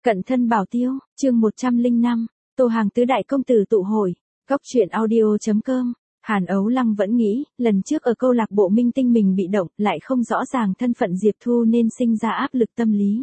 Cận thân bảo tiêu, chương 105, Tô Hàng tứ đại công tử tụ hội, góc truyện audio.com. Hàn Ấu Lăng vẫn nghĩ, lần trước ở câu lạc bộ minh tinh mình bị động, lại không rõ ràng thân phận Diệp Thu nên sinh ra áp lực tâm lý.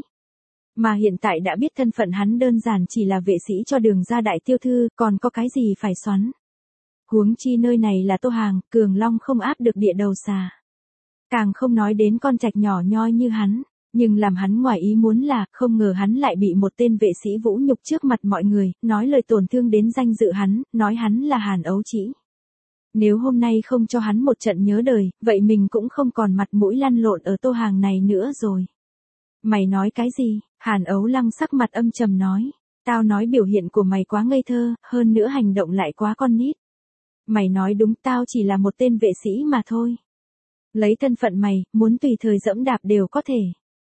Mà hiện tại đã biết thân phận hắn đơn giản chỉ là vệ sĩ cho Đường gia đại tiêu thư, còn có cái gì phải xoắn. Huống chi nơi này là Tô Hàng, Cường Long không áp được địa đầu xà. Càng không nói đến con trạch nhỏ nhoi như hắn. Nhưng làm hắn ngoài ý muốn là, không ngờ hắn lại bị một tên vệ sĩ vũ nhục trước mặt mọi người, nói lời tổn thương đến danh dự hắn, nói hắn là Hàn Ấu Chỉ. Nếu hôm nay không cho hắn một trận nhớ đời, vậy mình cũng không còn mặt mũi lăn lộn ở Tô Hàng này nữa rồi. Mày nói cái gì? Hàn Ấu Lăng sắc mặt âm trầm nói. Tao nói biểu hiện của mày quá ngây thơ, hơn nữa hành động lại quá con nít. Mày nói đúng, tao chỉ là một tên vệ sĩ mà thôi. Lấy thân phận mày, muốn tùy thời dẫm đạp đều có thể.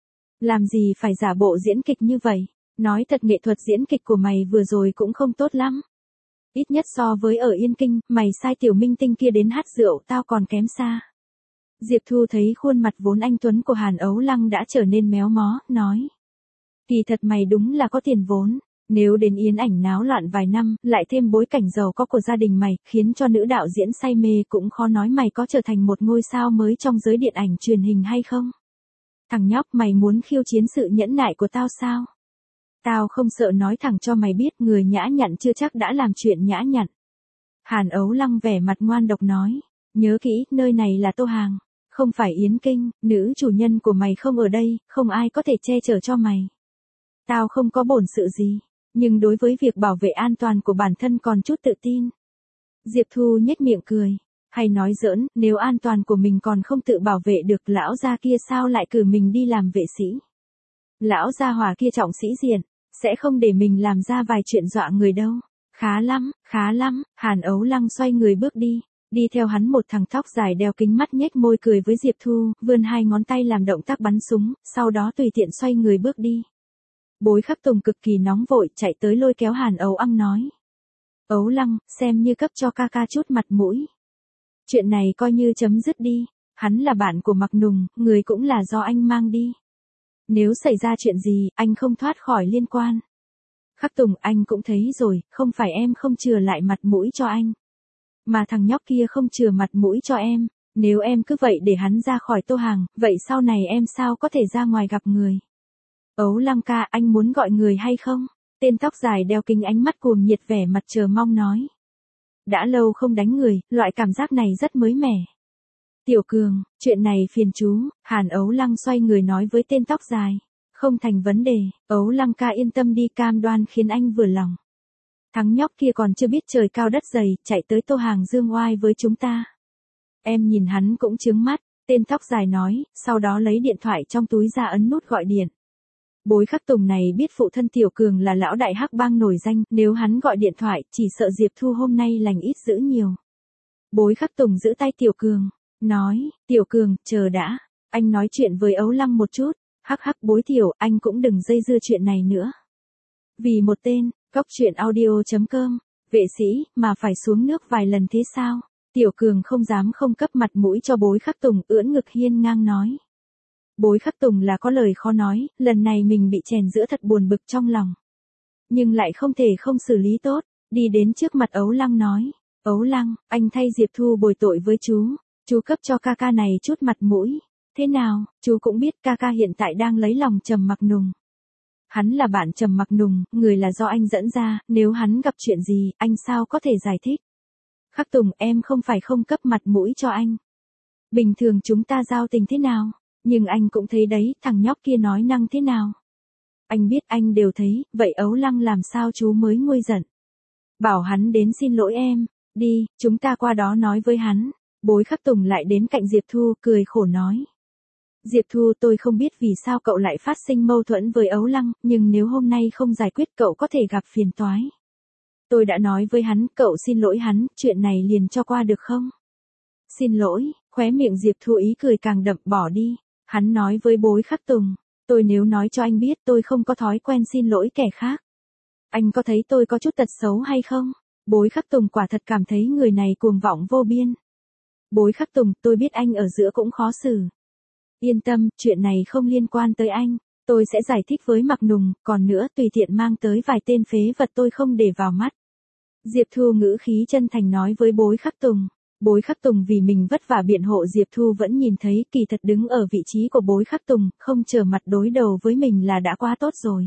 Làm gì phải giả bộ diễn kịch như vậy? Nói thật, nghệ thuật diễn kịch của mày vừa rồi cũng không tốt lắm. Ít nhất so với ở Yên Kinh, mày sai tiểu minh tinh kia đến hát rượu tao còn kém xa. Diệp Thu thấy khuôn mặt vốn anh tuấn của Hàn Ấu Lăng đã trở nên méo mó, nói. Kỳ thật mày đúng là có tiền vốn. Nếu đến Yến Ảnh náo loạn vài năm, lại thêm bối cảnh giàu có của gia đình mày, khiến cho nữ đạo diễn say mê, cũng khó nói mày có trở thành một ngôi sao mới trong giới điện ảnh truyền hình hay không. Thằng nhóc, mày muốn khiêu chiến sự nhẫn nại của tao sao? Tao không sợ nói thẳng cho mày biết, người nhã nhặn chưa chắc đã làm chuyện nhã nhặn. Hàn Ấu Lăng vẻ mặt ngoan độc nói. Nhớ kỹ, nơi này là Tô Hàng, không phải Yến Kinh, nữ chủ nhân của mày không ở đây, không ai có thể che chở cho mày. Tao không có bổn sự gì, nhưng đối với việc bảo vệ an toàn của bản thân còn chút tự tin. Diệp Thu nhếch miệng cười. Hay nói giỡn, nếu an toàn của mình còn không tự bảo vệ được, lão gia kia sao lại cử mình đi làm vệ sĩ? Lão gia hỏa kia trọng sĩ diện, sẽ không để mình làm ra vài chuyện dọa người đâu. Khá lắm, Hàn Ấu Lăng xoay người bước đi. Đi theo hắn một thằng tóc dài đeo kính mắt nhếch môi cười với Diệp Thu, vươn hai ngón tay làm động tác bắn súng, sau đó tùy tiện xoay người bước đi. Bối Khắc Tùng cực kỳ nóng vội chạy tới lôi kéo Hàn Ấu Lăng nói. Ấu Lăng, xem như cấp cho ca ca chút mặt mũi. Chuyện này coi như chấm dứt đi, hắn là bạn của Mạc Nùng, người cũng là do anh mang đi. Nếu xảy ra chuyện gì, anh không thoát khỏi liên quan. Khắc Tùng, anh cũng thấy rồi, không phải em không chừa lại mặt mũi cho anh. Mà thằng nhóc kia không chừa mặt mũi cho em, nếu em cứ vậy để hắn ra khỏi Tô Hàng, vậy sau này em sao có thể ra ngoài gặp người? Ấu Lăng ca, anh muốn gọi người hay không? Tên tóc dài đeo kính ánh mắt cuồng nhiệt vẻ mặt chờ mong nói. Đã lâu không đánh người, loại cảm giác này rất mới mẻ. Tiểu Cường, chuyện này phiền chú, Hàn Ấu Lăng xoay người nói với tên tóc dài. Không thành vấn đề, Ấu Lăng ca yên tâm đi, cam đoan khiến anh vừa lòng. Thằng nhóc kia còn chưa biết trời cao đất dày, chạy tới Tô Hàng dương oai với chúng ta. Em nhìn hắn cũng chướng mắt, tên tóc dài nói, sau đó lấy điện thoại trong túi ra ấn nút gọi điện. Bối Khắc Tùng này biết phụ thân Tiểu Cường là lão đại hắc bang nổi danh, nếu hắn gọi điện thoại, chỉ sợ Diệp Thu hôm nay lành ít dữ nhiều. Bối Khắc Tùng giữ tay Tiểu Cường, nói, Tiểu Cường, chờ đã, anh nói chuyện với Ấu Lăng một chút, hắc hắc Bối Tiểu, anh cũng đừng dây dưa chuyện này nữa. Vì một tên, góc truyện audio.com, vệ sĩ, mà phải xuống nước vài lần thế sao? Tiểu Cường không dám không cấp mặt mũi cho Bối Khắc Tùng, ưỡn ngực hiên ngang nói. Bối Khắc Tùng là có lời khó nói, lần này mình bị chèn giữa thật buồn bực trong lòng. Nhưng lại không thể không xử lý tốt, đi đến trước mặt Ấu Lăng nói. Ấu Lăng, anh thay Diệp Thu bồi tội với chú cấp cho ca ca này chút mặt mũi. Thế nào, chú cũng biết ca ca hiện tại đang lấy lòng Trầm Mặc Nùng. Hắn là bạn Trầm Mặc Nùng, người là do anh dẫn ra, nếu hắn gặp chuyện gì, anh sao có thể giải thích. Khắc Tùng, em không phải không cấp mặt mũi cho anh. Bình thường chúng ta giao tình thế nào? Nhưng anh cũng thấy đấy, thằng nhóc kia nói năng thế nào. Anh biết, anh đều thấy, vậy Ấu Lăng làm sao chú mới nguôi giận. Bảo hắn đến xin lỗi em, đi, chúng ta qua đó nói với hắn. Bối Khắc Tùng lại đến cạnh Diệp Thu, cười khổ nói. Diệp Thu, tôi không biết vì sao cậu lại phát sinh mâu thuẫn với Ấu Lăng, nhưng nếu hôm nay không giải quyết cậu có thể gặp phiền toái. Tôi đã nói với hắn, cậu xin lỗi hắn, chuyện này liền cho qua được không? Xin lỗi, khóe miệng Diệp Thu ý cười càng đậm, bỏ đi. Hắn nói với Bối Khắc Tùng, tôi nếu nói cho anh biết tôi không có thói quen xin lỗi kẻ khác. Anh có thấy tôi có chút tật xấu hay không? Bối Khắc Tùng quả thật cảm thấy người này cuồng vọng vô biên. Bối Khắc Tùng, tôi biết anh ở giữa cũng khó xử. Yên tâm, chuyện này không liên quan tới anh. Tôi sẽ giải thích với Mạc Nùng, còn nữa tùy tiện mang tới vài tên phế vật tôi không để vào mắt. Diệp Thu ngữ khí chân thành nói với Bối Khắc Tùng. Bối Khắc Tùng vì mình vất vả biện hộ Diệp Thu vẫn nhìn thấy kỳ thật đứng ở vị trí của Bối Khắc Tùng, không trở mặt đối đầu với mình là đã quá tốt rồi.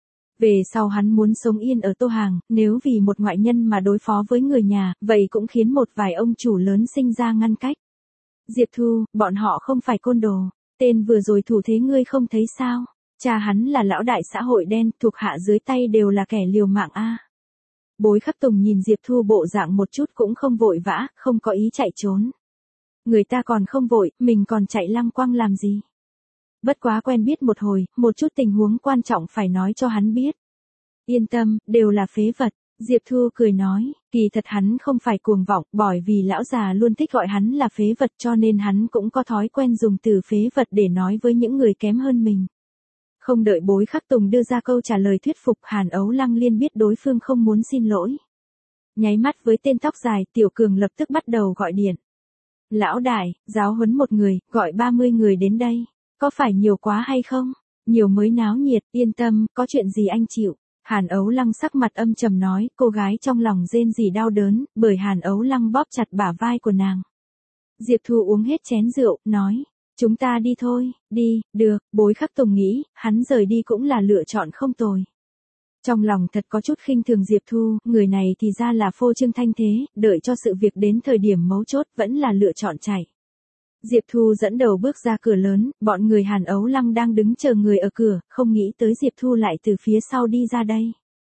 Về sau hắn muốn sống yên ở Tô Hàng, nếu vì một ngoại nhân mà đối phó với người nhà, vậy cũng khiến một vài ông chủ lớn sinh ra ngăn cách. Diệp Thu, bọn họ không phải côn đồ, tên vừa rồi thủ thế ngươi không thấy sao, cha hắn là lão đại xã hội đen, thuộc hạ dưới tay đều là kẻ liều mạng a. Bối Khắc Tùng nhìn Diệp Thu bộ dạng một chút cũng không vội vã, không có ý chạy trốn. Người ta còn không vội, mình còn chạy lăng quăng làm gì? Bất quá quen biết một hồi, một chút tình huống quan trọng phải nói cho hắn biết. Yên tâm, đều là phế vật. Diệp Thu cười nói, kỳ thật hắn không phải cuồng vọng, bởi vì lão già luôn thích gọi hắn là phế vật cho nên hắn cũng có thói quen dùng từ phế vật để nói với những người kém hơn mình. Không đợi Bối Khắc Tùng đưa ra câu trả lời thuyết phục, Hàn Ấu Lăng liên biết đối phương không muốn xin lỗi. Nháy mắt với tên tóc dài, Tiểu Cường lập tức bắt đầu gọi điện. Lão đại, giáo huấn một người, gọi 30 người đến đây. Có phải nhiều quá hay không? Nhiều mới náo nhiệt, yên tâm, có chuyện gì anh chịu. Hàn Ấu Lăng sắc mặt âm trầm nói, cô gái trong lòng rên rỉ đau đớn, bởi Hàn Ấu Lăng bóp chặt bả vai của nàng. Diệp Thu uống hết chén rượu, nói, chúng ta đi thôi, đi, được, Bối Khắc Tùng nghĩ, hắn rời đi cũng là lựa chọn không tồi. Trong lòng thật có chút khinh thường Diệp Thu, người này thì ra là phô trương thanh thế, đợi cho sự việc đến thời điểm mấu chốt vẫn là lựa chọn chạy. Diệp Thu dẫn đầu bước ra cửa lớn, bọn người Hàn Ấu Lăng đang đứng chờ người ở cửa, không nghĩ tới Diệp Thu lại từ phía sau đi ra đây.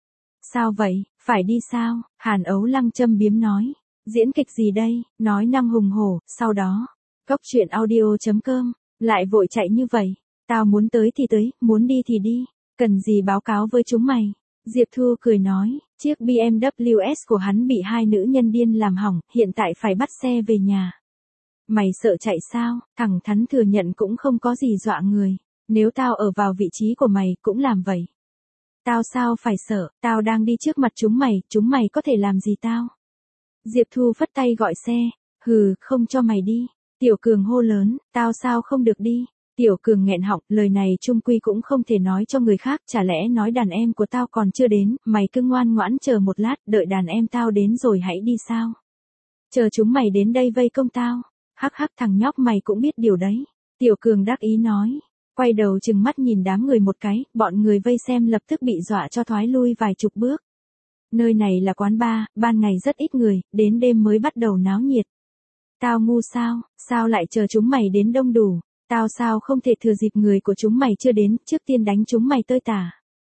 Sao vậy, phải đi sao? Hàn Ấu Lăng châm biếm nói. Diễn kịch gì đây, nói năng hùng hổ, sau đó. Cóc truyện audio.com, lại vội chạy như vậy. Tao muốn tới thì tới, muốn đi thì đi. Cần gì báo cáo với chúng mày? Diệp Thu cười nói, chiếc BMW S của hắn bị hai nữ nhân điên làm hỏng, hiện tại phải bắt xe về nhà. Mày sợ chạy sao? Thẳng thắn thừa nhận cũng không có gì dọa người. Nếu tao ở vào vị trí của mày cũng làm vậy. Tao sao phải sợ, tao đang đi trước mặt chúng mày có thể làm gì tao? Diệp Thu phất tay gọi xe, hừ, không cho mày đi. Tiểu Cường hô lớn, tao sao không được đi? Tiểu Cường nghẹn họng, lời này chung quy cũng không thể nói cho người khác, chả lẽ nói đàn em của tao còn chưa đến, mày cứ ngoan ngoãn chờ một lát, đợi đàn em tao đến rồi hãy đi sao? Chờ chúng mày đến đây vây công tao. Hắc hắc, thằng nhóc mày cũng biết điều đấy. Tiểu Cường đắc ý nói. Quay đầu chừng mắt nhìn đám người một cái, bọn người vây xem lập tức bị dọa cho thoái lui vài chục bước. Nơi này là quán bar, ban ngày rất ít người, đến đêm mới bắt đầu náo nhiệt. Tao ngu sao, sao lại chờ chúng mày đến đông đủ, tao sao không thể thừa dịp người của chúng mày chưa đến, trước tiên đánh chúng mày tơi tả.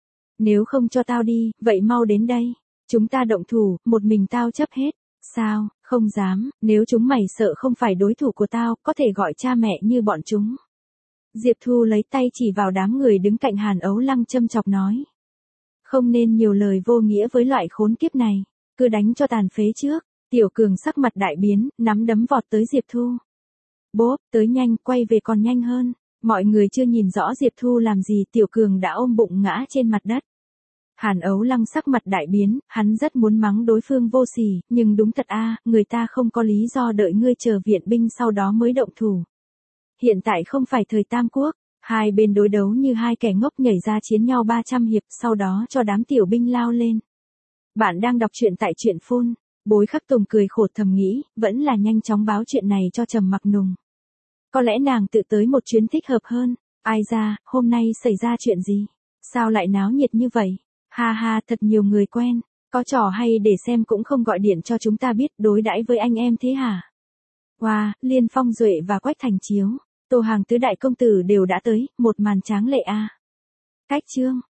Nếu không cho tao đi, vậy mau đến đây. Chúng ta động thủ, một mình tao chấp hết. Sao, không dám, nếu chúng mày sợ không phải đối thủ của tao, có thể gọi cha mẹ như bọn chúng. Diệp Thu lấy tay chỉ vào đám người đứng cạnh Hàn Ấu Lăng châm chọc nói. Không nên nhiều lời vô nghĩa với loại khốn kiếp này, cứ đánh cho tàn phế trước. Tiểu Cường sắc mặt đại biến, nắm đấm vọt tới Diệp Thu. Bốp, tới nhanh, quay về còn nhanh hơn. Mọi người chưa nhìn rõ Diệp Thu làm gì, Tiểu Cường đã ôm bụng ngã trên mặt đất. Hàn Ấu Lăng sắc mặt đại biến, hắn rất muốn mắng đối phương vô sỉ, nhưng đúng thật người ta không có lý do đợi ngươi chờ viện binh sau đó mới động thủ. Hiện tại không phải thời Tam Quốc, hai bên đối đấu như hai kẻ ngốc nhảy ra chiến nhau 300 hiệp, sau đó cho đám tiểu binh lao lên. Bạn đang đọc truyện tại truyện phun. Bối Khắc Tùng cười khổ thầm nghĩ, vẫn là nhanh chóng báo chuyện này cho Trầm Mặc Nùng. Có lẽ nàng tự tới một chuyến thích hợp hơn. Ai ra, hôm nay xảy ra chuyện gì? Sao lại náo nhiệt như vậy? Ha ha, thật nhiều người quen. Có trò hay để xem cũng không gọi điện cho chúng ta biết, đối đãi với anh em thế hả? Wow, Liên Phong Duệ và Quách Thành Chiếu, Tô Hàng tứ đại công tử đều đã tới, một màn tráng lệ a. Cách chương